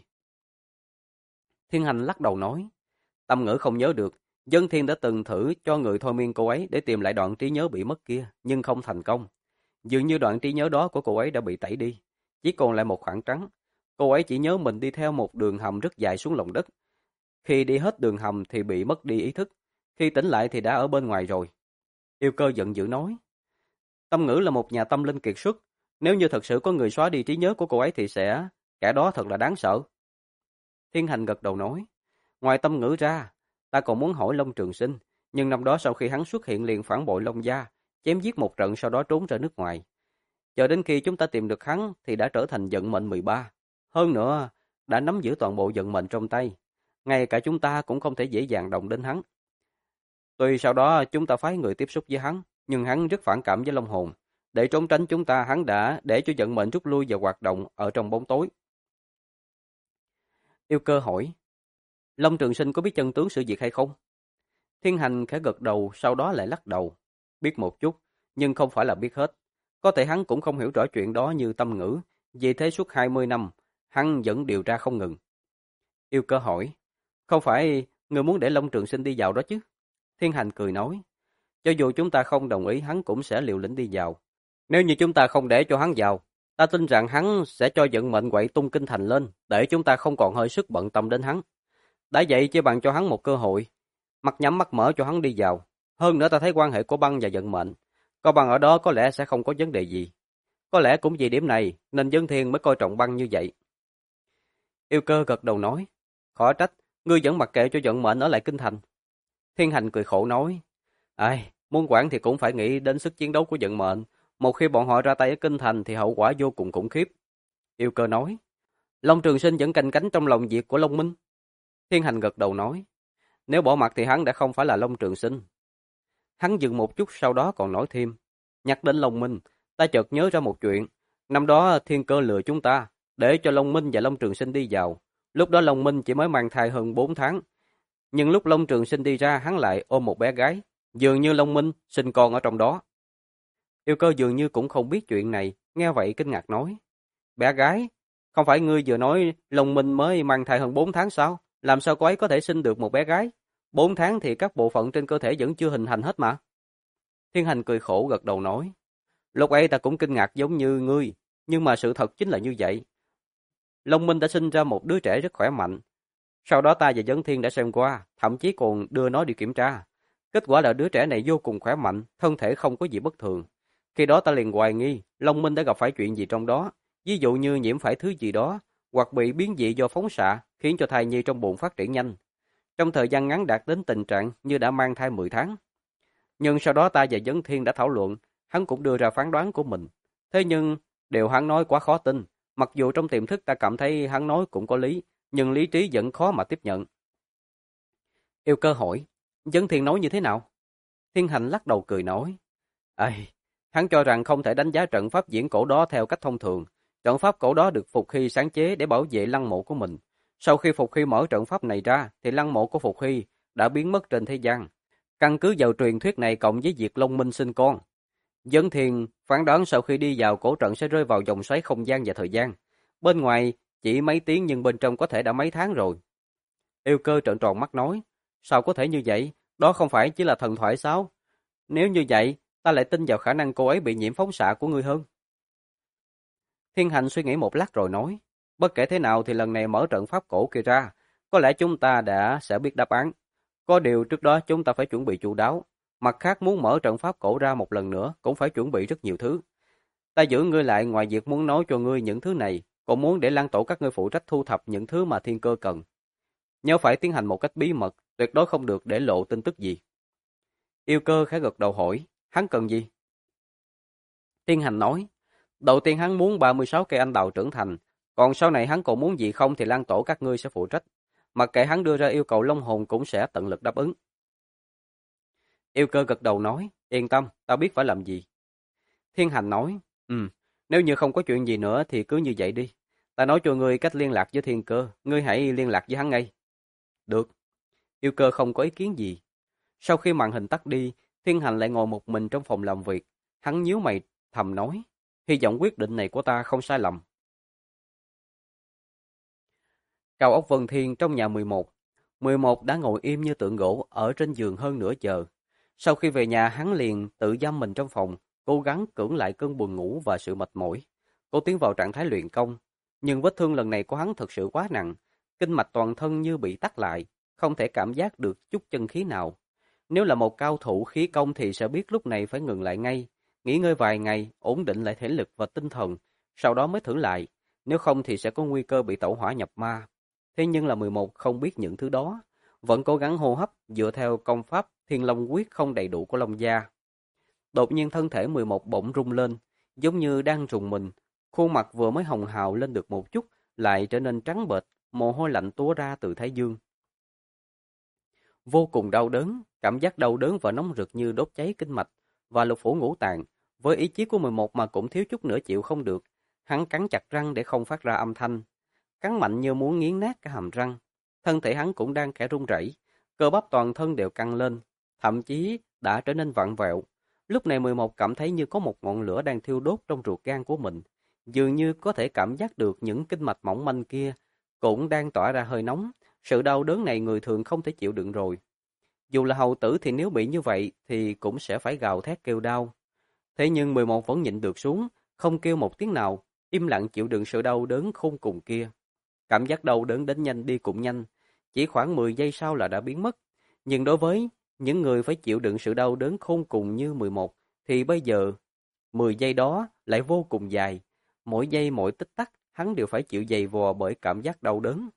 Thiên Hành lắc đầu nói, Tâm Ngữ không nhớ được, Dân Thiên đã từng thử cho người thôi miên cô ấy để tìm lại đoạn trí nhớ bị mất kia, nhưng không thành công. Dường như đoạn trí nhớ đó của cô ấy đã bị tẩy đi, chỉ còn lại một khoảng trắng. Cô ấy chỉ nhớ mình đi theo một đường hầm rất dài xuống lòng đất. Khi đi hết đường hầm thì bị mất đi ý thức, khi tỉnh lại thì đã ở bên ngoài rồi. Yêu Cơ giận dữ nói, Tâm Ngữ là một nhà tâm linh kiệt xuất, nếu như thật sự có người xóa đi trí nhớ của cô ấy thì kẻ đó thật là đáng sợ. Thiên Hành gật đầu nói, ngoài Tâm Ngữ ra, ta còn muốn hỏi Long Trường Sinh, nhưng năm đó sau khi hắn xuất hiện liền phản bội Long Gia, chém giết một trận sau đó trốn ra nước ngoài. Chờ đến khi chúng ta tìm được hắn thì đã trở thành vận mệnh 13. Hơn nữa, đã nắm giữ toàn bộ vận mệnh trong tay. Ngay cả chúng ta cũng không thể dễ dàng động đến hắn. Tuy sau đó chúng ta phái người tiếp xúc với hắn, nhưng hắn rất phản cảm với Long Hồn. Để trốn tránh chúng ta, hắn đã để cho vận mệnh rút lui và hoạt động ở trong bóng tối. Yêu Cơ hỏi, Long Trường Sinh có biết chân tướng sự việc hay không? Thiên Hành khẽ gật đầu, sau đó lại lắc đầu. Biết một chút, nhưng không phải là biết hết. Có thể hắn cũng không hiểu rõ chuyện đó như Tâm Ngữ, vì thế suốt 20 năm, hắn vẫn điều tra không ngừng. Yêu Cơ hỏi, không phải người muốn để Long Trường Sinh đi vào đó chứ? Thiên Hành cười nói, cho dù chúng ta không đồng ý hắn cũng sẽ liều lĩnh đi vào. Nếu như chúng ta không để cho hắn vào, ta tin rằng hắn sẽ cho vận mệnh quậy tung kinh thành lên, để chúng ta không còn hơi sức bận tâm đến hắn. Đã vậy chỉ bằng cho hắn một cơ hội, mắt nhắm mắt mở cho hắn đi vào. Hơn nữa ta thấy quan hệ của Băng và vận mệnh, có Băng ở đó có lẽ sẽ không có vấn đề gì. Có lẽ cũng vì điểm này nên Dân Thiên mới coi trọng Băng như vậy. Yêu Cơ gật đầu nói, khó trách, ngươi vẫn mặc kệ cho vận mệnh ở lại kinh thành. Thiên Hành cười khổ nói, ai, muốn quản thì cũng phải nghĩ đến sức chiến đấu của vận mệnh. Một khi bọn họ ra tay ở kinh thành thì hậu quả vô cùng khủng khiếp. Yêu Cơ nói, Long Trường Sinh vẫn canh cánh trong lòng việc của Long Minh. Thiên Hành gật đầu nói, nếu bỏ mặt thì hắn đã không phải là Long Trường Sinh. Hắn dừng một chút sau đó còn nói thêm, nhắc đến Long Minh, ta chợt nhớ ra một chuyện. Năm đó Thiên Cơ lừa chúng ta, để cho Long Minh và Long Trường Sinh đi vào. Lúc đó Long Minh chỉ mới mang thai hơn 4 tháng. Nhưng lúc Long Trường Sinh đi ra hắn lại ôm một bé gái. Dường như Long Minh sinh con ở trong đó. Yêu Cơ dường như cũng không biết chuyện này, nghe vậy kinh ngạc nói, bé gái? Không phải ngươi vừa nói Long Minh mới mang thai hơn 4 tháng sao? Làm sao cô ấy có thể sinh được một bé gái? 4 tháng thì các bộ phận trên cơ thể vẫn chưa hình thành hết mà. Thiên Hành cười khổ gật đầu nói, lúc ấy ta cũng kinh ngạc giống như ngươi, nhưng mà sự thật chính là như vậy. Long Minh đã sinh ra một đứa trẻ rất khỏe mạnh. Sau đó ta và Vấn Thiên đã xem qua, thậm chí còn đưa nó đi kiểm tra. Kết quả là đứa trẻ này vô cùng khỏe mạnh, thân thể không có gì bất thường. Khi đó ta liền hoài nghi, Long Minh đã gặp phải chuyện gì trong đó, ví dụ như nhiễm phải thứ gì đó, hoặc bị biến dị do phóng xạ, khiến cho thai nhi trong bụng phát triển nhanh. Trong thời gian ngắn đạt đến tình trạng như đã mang thai 10 tháng. Nhưng sau đó ta và Vấn Thiên đã thảo luận, hắn cũng đưa ra phán đoán của mình. Thế nhưng, điều hắn nói quá khó tin. Mặc dù trong tiềm thức ta cảm thấy hắn nói cũng có lý, nhưng lý trí vẫn khó mà tiếp nhận. Yêu Cơ hỏi, Vấn Thiên nói như thế nào? Thiên Hành lắc đầu cười nói, hắn cho rằng không thể đánh giá trận pháp diễn cổ đó theo cách thông thường. Trận pháp cổ đó được Phục Hy sáng chế để bảo vệ lăng mộ của mình. Sau khi Phục Hy mở trận pháp này ra, thì lăng mộ của Phục Hy đã biến mất trên thế gian. Căn cứ vào truyền thuyết này cộng với việc Long Minh sinh con, Vấn Thiên phán đoán sau khi đi vào cổ trận sẽ rơi vào vòng xoáy không gian và thời gian. Bên ngoài chỉ mấy tiếng nhưng bên trong có thể đã mấy tháng rồi. Yêu Cơ trợn tròn mắt nói, sao có thể như vậy? Đó không phải chỉ là thần thoại sao? Nếu như vậy, ta lại tin vào khả năng cô ấy bị nhiễm phóng xạ của ngươi hơn. Thiên Hành suy nghĩ một lát rồi nói, bất kể thế nào thì lần này mở trận pháp cổ kia ra, có lẽ chúng ta sẽ biết đáp án. Có điều trước đó chúng ta phải chuẩn bị chu đáo. Mặt khác muốn mở trận pháp cổ ra một lần nữa cũng phải chuẩn bị rất nhiều thứ. Ta giữ ngươi lại ngoài việc muốn nói cho ngươi những thứ này, còn muốn để Lan Tổ các ngươi phụ trách thu thập những thứ mà Thiên Cơ cần. Nhớ phải tiến hành một cách bí mật, tuyệt đối không được để lộ tin tức gì. Yêu Cơ khẽ gật đầu hỏi, hắn cần gì? Thiên Hành nói, đầu tiên hắn muốn 36 cây anh đào trưởng thành, còn sau này hắn còn muốn gì không thì Lan Tổ các ngươi sẽ phụ trách. Mặc kệ hắn đưa ra yêu cầu Long hồn cũng sẽ tận lực đáp ứng. Yêu Cơ gật đầu nói, yên tâm, ta biết phải làm gì. Thiên Hành nói, nếu như không có chuyện gì nữa thì cứ như vậy đi. Ta nói cho ngươi cách liên lạc với Thiên Cơ, ngươi hãy liên lạc với hắn ngay. Được. Yêu Cơ không có ý kiến gì. Sau khi màn hình tắt đi, Thiên Hành lại ngồi một mình trong phòng làm việc. Hắn nhíu mày thầm nói, hy vọng quyết định này của ta không sai lầm. Cao ốc Vân Thiên trong nhà 11. 11 đã ngồi im như tượng gỗ ở trên giường hơn nửa giờ. Sau khi về nhà hắn liền tự giam mình trong phòng, cố gắng cưỡng lại cơn buồn ngủ và sự mệt mỏi. Cố tiến vào trạng thái luyện công, nhưng vết thương lần này của hắn thực sự quá nặng, kinh mạch toàn thân như bị tắc lại, không thể cảm giác được chút chân khí nào. Nếu là một cao thủ khí công thì sẽ biết lúc này phải ngừng lại ngay, nghỉ ngơi vài ngày, ổn định lại thể lực và tinh thần, sau đó mới thử lại, nếu không thì sẽ có nguy cơ bị tẩu hỏa nhập ma. Thế nhưng là 11 không biết những thứ đó, vẫn cố gắng hô hấp dựa theo công pháp Thiên Long Quyết không đầy đủ của Long gia. Đột nhiên thân thể 11 bỗng rung lên, giống như đang rùng mình, khuôn mặt vừa mới hồng hào lên được một chút, lại trở nên trắng bệch, mồ hôi lạnh túa ra từ thái dương. Vô cùng đau đớn, cảm giác đau đớn và nóng rực như đốt cháy kinh mạch và lục phủ ngũ tạng, với ý chí của 11 mà cũng thiếu chút nữa chịu không được. Hắn cắn chặt răng để không phát ra âm thanh, cắn mạnh như muốn nghiến nát cả hàm răng. Thân thể hắn cũng đang khẽ run rẩy, cơ bắp toàn thân đều căng lên, thậm chí đã trở nên vặn vẹo. Lúc này 11 cảm thấy như có một ngọn lửa đang thiêu đốt trong ruột gan của mình, dường như có thể cảm giác được những kinh mạch mỏng manh kia cũng đang tỏa ra hơi nóng. Sự đau đớn này người thường không thể chịu đựng rồi. Dù là hầu tử thì nếu bị như vậy thì cũng sẽ phải gào thét kêu đau. Thế nhưng 11 vẫn nhịn được xuống, không kêu một tiếng nào, im lặng chịu đựng sự đau đớn khôn cùng kia. Cảm giác đau đớn đến nhanh đi cũng nhanh, chỉ khoảng 10 giây sau là đã biến mất. Nhưng đối với những người phải chịu đựng sự đau đớn khôn cùng như 11, thì bây giờ 10 giây đó lại vô cùng dài. Mỗi giây mỗi tích tắc, hắn đều phải chịu dày vò bởi cảm giác đau đớn.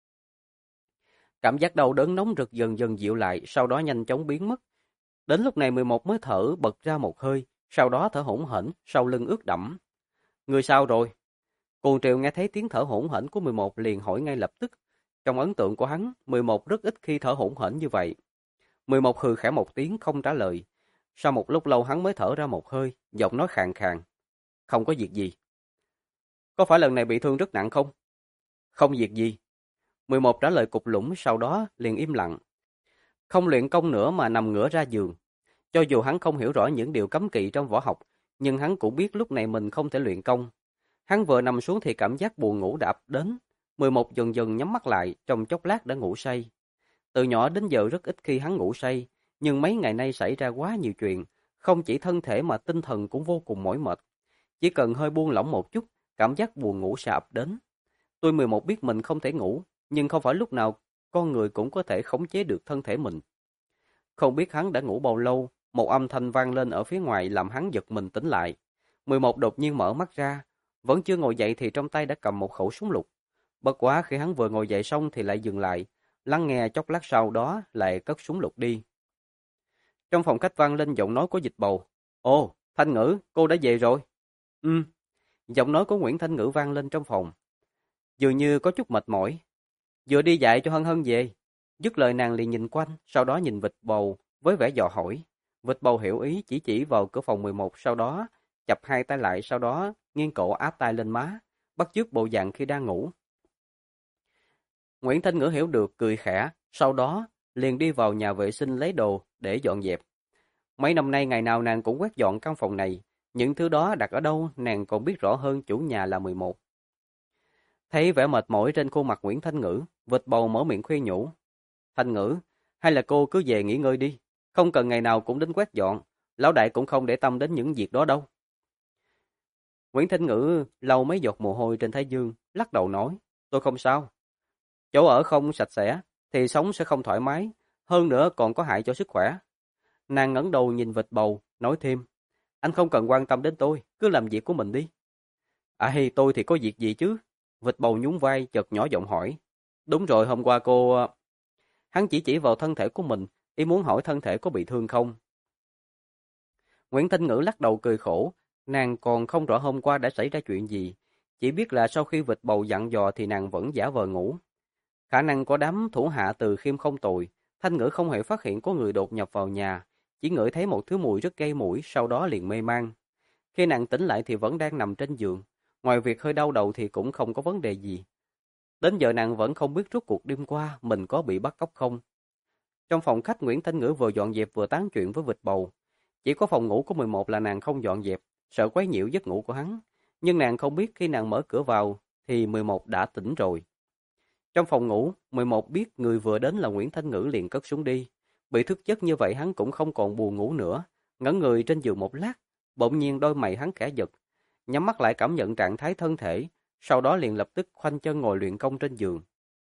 Cảm giác đau đớn nóng rực dần dần dịu lại, sau đó nhanh chóng biến mất. Đến lúc này 11 mới thở bật ra một hơi, sau đó thở hổn hển, sau lưng ướt đẫm. Người sao rồi? Cuồng Triều nghe thấy tiếng thở hổn hển của 11 liền hỏi ngay lập tức. Trong ấn tượng của hắn, 11 rất ít khi thở hổn hển như vậy. 11 hừ khẽ một tiếng không trả lời. Sau một lúc lâu hắn mới thở ra một hơi, giọng nói khàn khàn. Không có việc gì. Có phải lần này bị thương rất nặng không? Không việc gì. 11 trả lời cục lũng, sau đó liền im lặng. Không luyện công nữa mà nằm ngửa ra giường. Cho dù hắn không hiểu rõ những điều cấm kỵ trong võ học, nhưng hắn cũng biết lúc này mình không thể luyện công. Hắn vừa nằm xuống thì cảm giác buồn ngủ đã ập đến. 11 dần dần nhắm mắt lại, trong chốc lát đã ngủ say. Từ nhỏ đến giờ rất ít khi hắn ngủ say, nhưng mấy ngày nay xảy ra quá nhiều chuyện, không chỉ thân thể mà tinh thần cũng vô cùng mỏi mệt. Chỉ cần hơi buông lỏng một chút, cảm giác buồn ngủ sẽ ập đến. Tôi 11 biết mình không thể ngủ, nhưng không phải lúc nào con người cũng có thể khống chế được thân thể mình. Không biết hắn đã ngủ bao lâu, một âm thanh vang lên ở phía ngoài làm hắn giật mình tỉnh lại. 11 đột nhiên mở mắt ra, vẫn chưa ngồi dậy thì trong tay đã cầm một khẩu súng lục. Bất quá khi hắn vừa ngồi dậy xong thì lại dừng lại, lắng nghe chốc lát sau đó lại cất súng lục đi. Trong phòng khách vang lên giọng nói của Dịch Bầu. Ồ, Thanh Ngữ, cô đã về rồi. Ừ, giọng nói của Nguyễn Thanh Ngữ vang lên trong phòng. Dường như có chút mệt mỏi. Vừa đi dạy cho Hân Hân về. Dứt lời nàng liền nhìn quanh, sau đó nhìn Vịt Bầu với vẻ dò hỏi. Vịt Bầu hiểu ý chỉ vào cửa phòng 11, sau đó chập hai tay lại, sau đó nghiêng cổ áp tay lên má, bắt chước bộ dạng khi đang ngủ. Nguyễn Thanh Ngữ hiểu được, cười khẽ, sau đó liền đi vào nhà vệ sinh lấy đồ để dọn dẹp. Mấy năm nay ngày nào nàng cũng quét dọn căn phòng này, những thứ đó đặt ở đâu nàng còn biết rõ hơn chủ nhà là 11. Thấy vẻ mệt mỏi trên khuôn mặt Nguyễn Thanh Ngữ, Vịt Bầu mở miệng khuyên nhủ. Thanh Ngữ, hay là cô cứ về nghỉ ngơi đi, không cần ngày nào cũng đến quét dọn, lão đại cũng không để tâm đến những việc đó đâu. Nguyễn Thanh Ngữ lau mấy giọt mồ hôi trên thái dương, lắc đầu nói, tôi không sao. Chỗ ở không sạch sẽ, thì sống sẽ không thoải mái, hơn nữa còn có hại cho sức khỏe. Nàng ngẩng đầu nhìn Vịt Bầu, nói thêm, anh không cần quan tâm đến tôi, cứ làm việc của mình đi. À tôi thì có việc gì chứ? Vịt Bầu nhún vai, chợt nhỏ giọng hỏi. Đúng rồi, hôm qua cô... Hắn chỉ vào thân thể của mình, ý muốn hỏi thân thể có bị thương không. Nguyễn Thanh Ngữ lắc đầu cười khổ, nàng còn không rõ hôm qua đã xảy ra chuyện gì, chỉ biết là sau khi Vịt Bầu dặn dò thì nàng vẫn giả vờ ngủ. Khả năng có đám thủ hạ Từ Khiêm không tồi, Thanh Ngữ không hề phát hiện có người đột nhập vào nhà, chỉ ngửi thấy một thứ mùi rất gây mũi, sau đó liền mê man. Khi nàng tỉnh lại thì vẫn đang nằm trên giường, ngoài việc hơi đau đầu thì cũng không có vấn đề gì. Đến giờ nàng vẫn không biết rốt cuộc đêm qua mình có bị bắt cóc không. Trong phòng khách, Nguyễn Thanh Ngữ vừa dọn dẹp vừa tán chuyện với Vịt Bầu. Chỉ có phòng ngủ của 11 là nàng không dọn dẹp, sợ quấy nhiễu giấc ngủ của hắn. Nhưng nàng không biết khi nàng mở cửa vào thì 11 đã tỉnh rồi. Trong phòng ngủ, 11 biết người vừa đến là Nguyễn Thanh Ngữ liền cất súng đi. Bị thức giấc như vậy hắn cũng không còn buồn ngủ nữa. Ngẩn người trên giường một lát, bỗng nhiên đôi mày hắn khẽ giật. Nhắm mắt lại cảm nhận trạng thái thân thể, sau đó liền lập tức khoanh chân ngồi luyện công trên giường.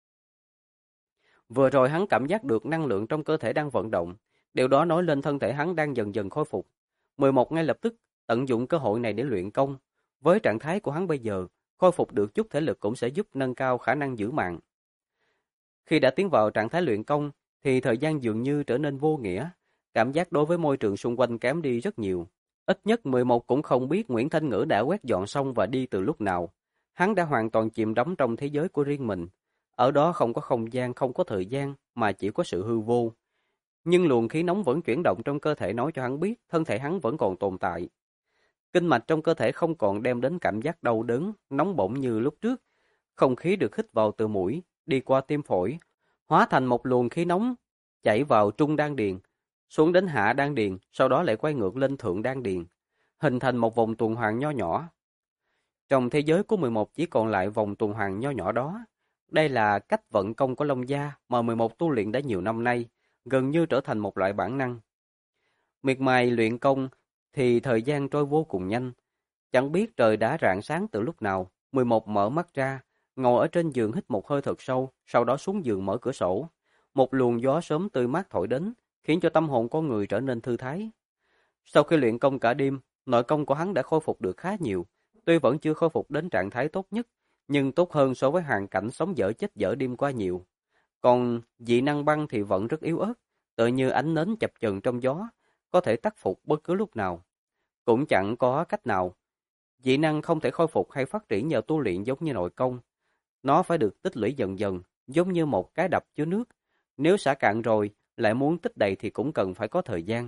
Vừa rồi hắn cảm giác được năng lượng trong cơ thể đang vận động, điều đó nói lên thân thể hắn đang dần dần khôi phục. 11 ngay lập tức tận dụng cơ hội này để luyện công. Với trạng thái của hắn bây giờ, khôi phục được chút thể lực cũng sẽ giúp nâng cao khả năng giữ mạng. Khi đã tiến vào trạng thái luyện công, thì thời gian dường như trở nên vô nghĩa, cảm giác đối với môi trường xung quanh kém đi rất nhiều. Ít nhất 11 cũng không biết Nguyễn Thanh Ngữ đã quét dọn xong và đi từ lúc nào. Hắn đã hoàn toàn chìm đắm trong thế giới của riêng mình. Ở đó không có không gian, không có thời gian, mà chỉ có sự hư vô. Nhưng luồng khí nóng vẫn chuyển động trong cơ thể nói cho hắn biết thân thể hắn vẫn còn tồn tại. Kinh mạch trong cơ thể không còn đem đến cảm giác đau đớn, nóng bỏng như lúc trước. Không khí được hít vào từ mũi, đi qua tim phổi, hóa thành một luồng khí nóng, chảy vào trung đan điền, xuống đến hạ đan điền, sau đó lại quay ngược lên thượng đan điền, hình thành một vòng tuần hoàn nho nhỏ. Trong thế giới của 11 chỉ còn lại vòng tuần hoàn nho nhỏ đó. Đây là cách vận công của Long Gia mà 11 tu luyện đã nhiều năm nay, gần như trở thành một loại bản năng. Miệt mài luyện công thì thời gian trôi vô cùng nhanh. Chẳng biết trời đã rạng sáng từ lúc nào, 11 mở mắt ra, ngồi ở trên giường hít một hơi thật sâu, sau đó xuống giường mở cửa sổ. Một luồng gió sớm tươi mát thổi đến, khiến cho tâm hồn con người trở nên thư thái. Sau khi luyện công cả đêm, nội công của hắn đã khôi phục được khá nhiều, tuy vẫn chưa khôi phục đến trạng thái tốt nhất, nhưng tốt hơn so với hoàn cảnh sống dở chết dở đêm qua nhiều. Còn dị năng băng thì vẫn rất yếu ớt, tựa như ánh nến chập chờn trong gió, có thể tắt phục bất cứ lúc nào. Cũng chẳng có cách nào. Dị năng không thể khôi phục hay phát triển nhờ tu luyện giống như nội công. Nó phải được tích lũy dần dần, giống như một cái đập chứa nước. Nếu xả cạn rồi, lại muốn tích đầy thì cũng cần phải có thời gian.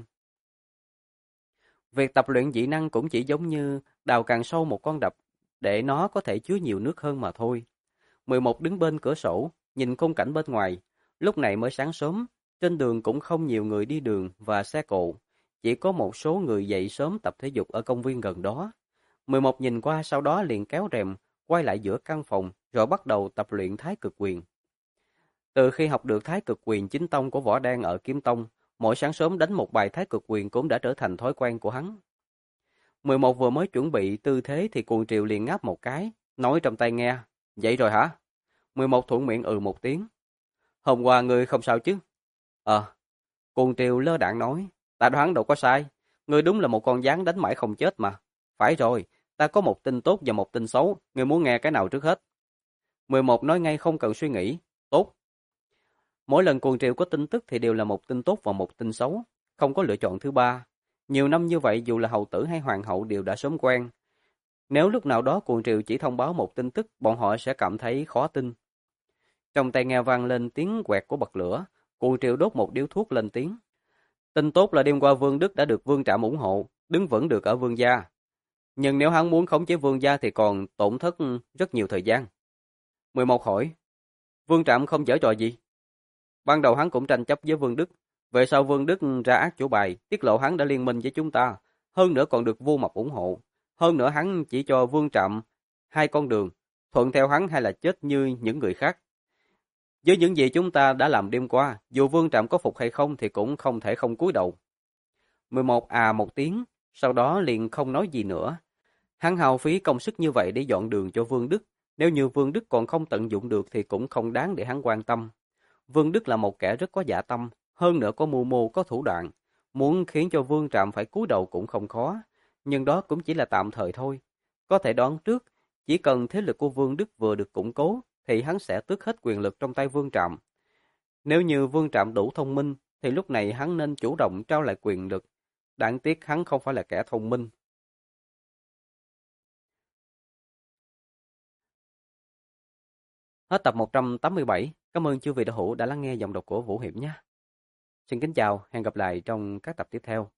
Việc tập luyện dị năng cũng chỉ giống như đào càng sâu một con đập, để nó có thể chứa nhiều nước hơn mà thôi. 11 đứng bên cửa sổ, nhìn khung cảnh bên ngoài. Lúc này mới sáng sớm, trên đường cũng không nhiều người đi đường và xe cộ. Chỉ có một số người dậy sớm tập thể dục ở công viên gần đó. 11 nhìn qua sau đó liền kéo rèm, quay lại giữa căn phòng, rồi bắt đầu tập luyện Thái Cực Quyền. Từ khi học được Thái Cực Quyền chính tông của Võ Đan ở Kiếm Tông, mỗi sáng sớm đánh một bài Thái Cực Quyền cũng đã trở thành thói quen của hắn. 11 vừa mới chuẩn bị tư thế thì Cuồng Triều liền ngáp một cái, nói trong tai nghe, dậy rồi hả? 11 thuận miệng một tiếng. Hôm qua ngươi không sao chứ? Cuồng Triều lơ đãng nói, ta đoán đâu có sai, ngươi đúng là một con gián đánh mãi không chết mà. Phải rồi, ta có một tin tốt và một tin xấu, ngươi muốn nghe cái nào trước hết? 11 nói ngay không cần suy nghĩ. Tốt. Mỗi lần cuồng triều có tin tức thì đều là một tin tốt và một tin xấu, không có lựa chọn thứ ba. Nhiều năm như vậy dù là hầu tử hay hoàng hậu đều đã sớm quen. Nếu lúc nào đó cuồng triều chỉ thông báo một tin tức, bọn họ sẽ cảm thấy khó tin. Trong tai nghe vang lên tiếng quẹt của bật lửa, cuồng triều đốt một điếu thuốc lên tiếng. Tin tốt là đêm qua Vương Đức đã được Vương Trạm ủng hộ, đứng vững được ở Vương gia. Nhưng nếu hắn muốn khống chế Vương gia thì còn tổn thất rất nhiều thời gian. 11 hỏi, Vương Trạm không giở trò gì? Ban đầu hắn cũng tranh chấp với Vương Đức, về sau Vương Đức ra ác chủ bài, tiết lộ hắn đã liên minh với chúng ta, hơn nữa còn được Vua Mập ủng hộ. Hơn nữa hắn chỉ cho Vương Trạm hai con đường, thuận theo hắn hay là chết như những người khác. Với những gì chúng ta đã làm đêm qua, dù Vương Trạm có phục hay không thì cũng không thể không cúi đầu. 11 à một tiếng, sau đó liền không nói gì nữa. Hắn hao phí công sức như vậy để dọn đường cho Vương Đức, nếu như Vương Đức còn không tận dụng được thì cũng không đáng để hắn quan tâm. Vương Đức là một kẻ rất có dạ tâm, hơn nữa có mưu mô có thủ đoạn, muốn khiến cho Vương Trạm phải cúi đầu cũng không khó, nhưng đó cũng chỉ là tạm thời thôi. Có thể đoán trước, chỉ cần thế lực của Vương Đức vừa được củng cố, thì hắn sẽ tước hết quyền lực trong tay Vương Trạm. Nếu như Vương Trạm đủ thông minh, thì lúc này hắn nên chủ động trao lại quyền lực. Đáng tiếc hắn không phải là kẻ thông minh. Hết tập 187. Cảm ơn chư vị đạo hữu đã lắng nghe giọng đọc của Vũ Hiệp nhé. Xin kính chào, hẹn gặp lại trong các tập tiếp theo.